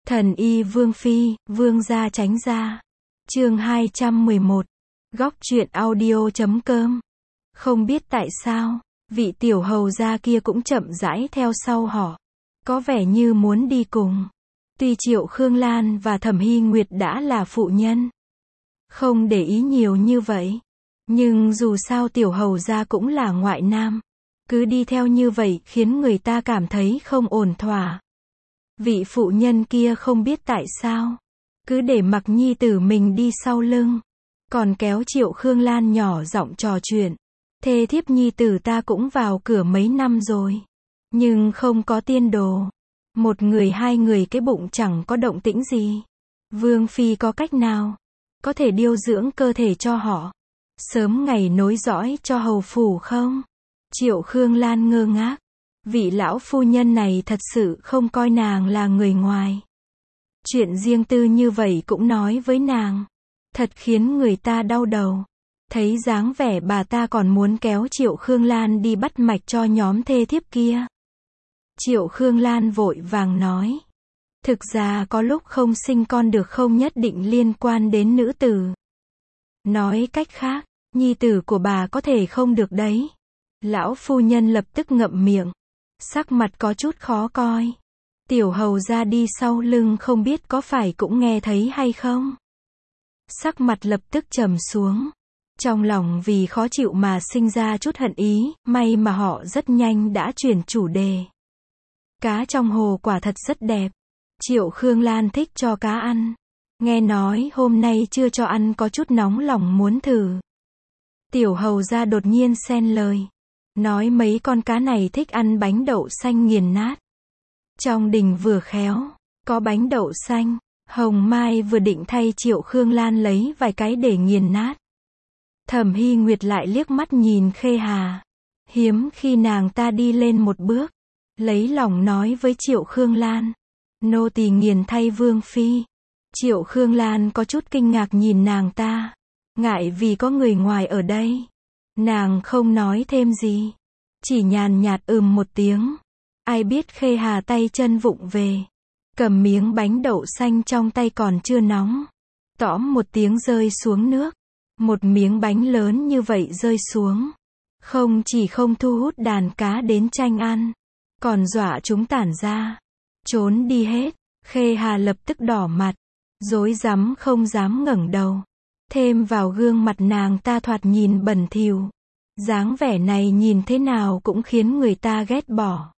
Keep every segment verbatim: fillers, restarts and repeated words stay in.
Thần y Vương Phi, Vương gia tránh ra. Chương hai trăm mười một. Góc truyện audio chấm com. Không biết tại sao, vị tiểu hầu gia kia cũng chậm rãi theo sau họ. Có vẻ như muốn đi cùng. Tuy Triệu Khương Lan và Thẩm Hy Nguyệt đã là phụ nhân, không để ý nhiều như vậy. Nhưng dù sao tiểu hầu gia cũng là ngoại nam. Cứ đi theo như vậy khiến người ta cảm thấy không ổn thỏa. Vị phụ nhân kia không biết tại sao, cứ để mặc nhi tử mình đi sau lưng. Còn kéo Triệu Khương Lan nhỏ giọng trò chuyện. Thê thiếp nhi tử ta cũng vào cửa mấy năm rồi. Nhưng không có tiên đồ. Một người hai người cái bụng chẳng có động tĩnh gì. Vương Phi có cách nào có thể điều dưỡng cơ thể cho họ, sớm ngày nối dõi cho hầu phủ không? Triệu Khương Lan ngơ ngác. Vị lão phu nhân này thật sự không coi nàng là người ngoài. Chuyện riêng tư như vậy cũng nói với nàng. Thật khiến người ta đau đầu. Thấy dáng vẻ bà ta còn muốn kéo Triệu Khương Lan đi bắt mạch cho nhóm thê thiếp kia. Triệu Khương Lan vội vàng nói. Thực ra có lúc không sinh con được không nhất định liên quan đến nữ tử. Nói cách khác, nhi tử của bà có thể không được đấy. Lão phu nhân lập tức ngậm miệng. Sắc mặt có chút khó coi. Tiểu hầu ra đi sau lưng không biết có phải cũng nghe thấy hay không. Sắc mặt lập tức trầm xuống. Trong lòng vì khó chịu mà sinh ra chút hận ý, may mà họ rất nhanh đã chuyển chủ đề. Cá trong hồ quả thật rất đẹp. Triệu Khương Lan thích cho cá ăn. Nghe nói hôm nay chưa cho ăn có chút nóng lòng muốn thử. Tiểu hầu ra đột nhiên xen lời. Nói mấy con cá này thích ăn bánh đậu xanh nghiền nát. Trong đình vừa khéo, có bánh đậu xanh. Hồng Mai vừa định thay Triệu Khương Lan lấy vài cái để nghiền nát. Thẩm Hy Nguyệt lại liếc mắt nhìn Khê Hà. Hiếm khi nàng ta đi lên một bước. Lấy lòng nói với Triệu Khương Lan. Nô tỳ nghiền thay Vương Phi. Triệu Khương Lan có chút kinh ngạc nhìn nàng ta. Ngại vì có người ngoài ở đây. Nàng không nói thêm gì. Chỉ nhàn nhạt ừm một tiếng. Ai biết Khê Hà tay chân vụng về. Cầm miếng bánh đậu xanh trong tay còn chưa nóng. Tõm một tiếng rơi xuống nước. Một miếng bánh lớn như vậy rơi xuống. Không chỉ không thu hút đàn cá đến tranh ăn. Còn dọa chúng tản ra. Trốn đi hết. Khê Hà lập tức đỏ mặt. Rối rắm không dám ngẩng đầu. Thêm vào gương mặt nàng ta thoạt nhìn bẩn thỉu. Dáng vẻ này nhìn thế nào cũng khiến người ta ghét bỏ.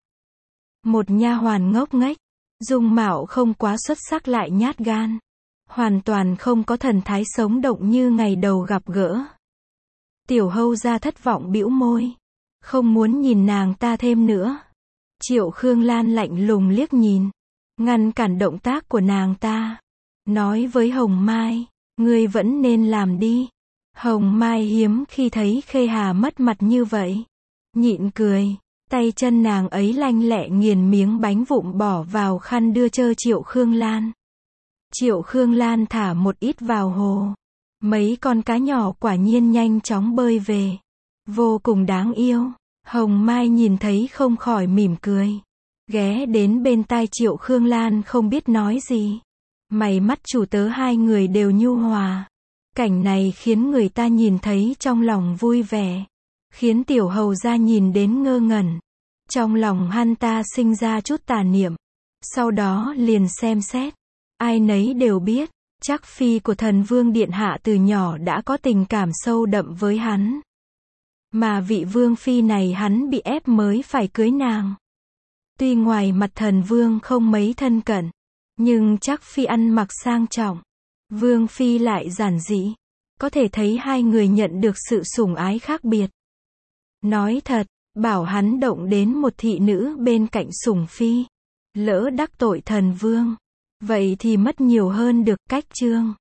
Một nha hoàn ngốc nghếch, dung mạo không quá xuất sắc lại nhát gan. Hoàn toàn không có thần thái sống động như ngày đầu gặp gỡ. Tiểu hầu gia thất vọng bĩu môi. Không muốn nhìn nàng ta thêm nữa. Triệu Khương Lan lạnh lùng liếc nhìn. Ngăn cản động tác của nàng ta. Nói với Hồng Mai. Ngươi vẫn nên làm đi. Hồng Mai hiếm khi thấy Khê Hà mất mặt như vậy. Nhịn cười. Tay chân nàng ấy lanh lẹ nghiền miếng bánh vụn bỏ vào khăn đưa cho Triệu Khương Lan. Triệu Khương Lan thả một ít vào hồ. Mấy con cá nhỏ quả nhiên nhanh chóng bơi về. Vô cùng đáng yêu. Hồng Mai nhìn thấy không khỏi mỉm cười. Ghé đến bên tai Triệu Khương Lan không biết nói gì. Mày mắt chủ tớ hai người đều nhu hòa. Cảnh này khiến người ta nhìn thấy trong lòng vui vẻ. Khiến tiểu hầu gia nhìn đến ngơ ngẩn. Trong lòng hắn ta sinh ra chút tà niệm. Sau đó liền xem xét. Ai nấy đều biết. Chắc phi của thần vương điện hạ từ nhỏ đã có tình cảm sâu đậm với hắn. Mà vị vương phi này hắn bị ép mới phải cưới nàng. Tuy ngoài mặt thần vương không mấy thân cận. Nhưng chắc phi ăn mặc sang trọng. Vương phi lại giản dị. Có thể thấy hai người nhận được sự sủng ái khác biệt. Nói thật, bảo hắn động đến một thị nữ bên cạnh sủng phi. Lỡ đắc tội thần vương. Vậy thì mất nhiều hơn được cách chương.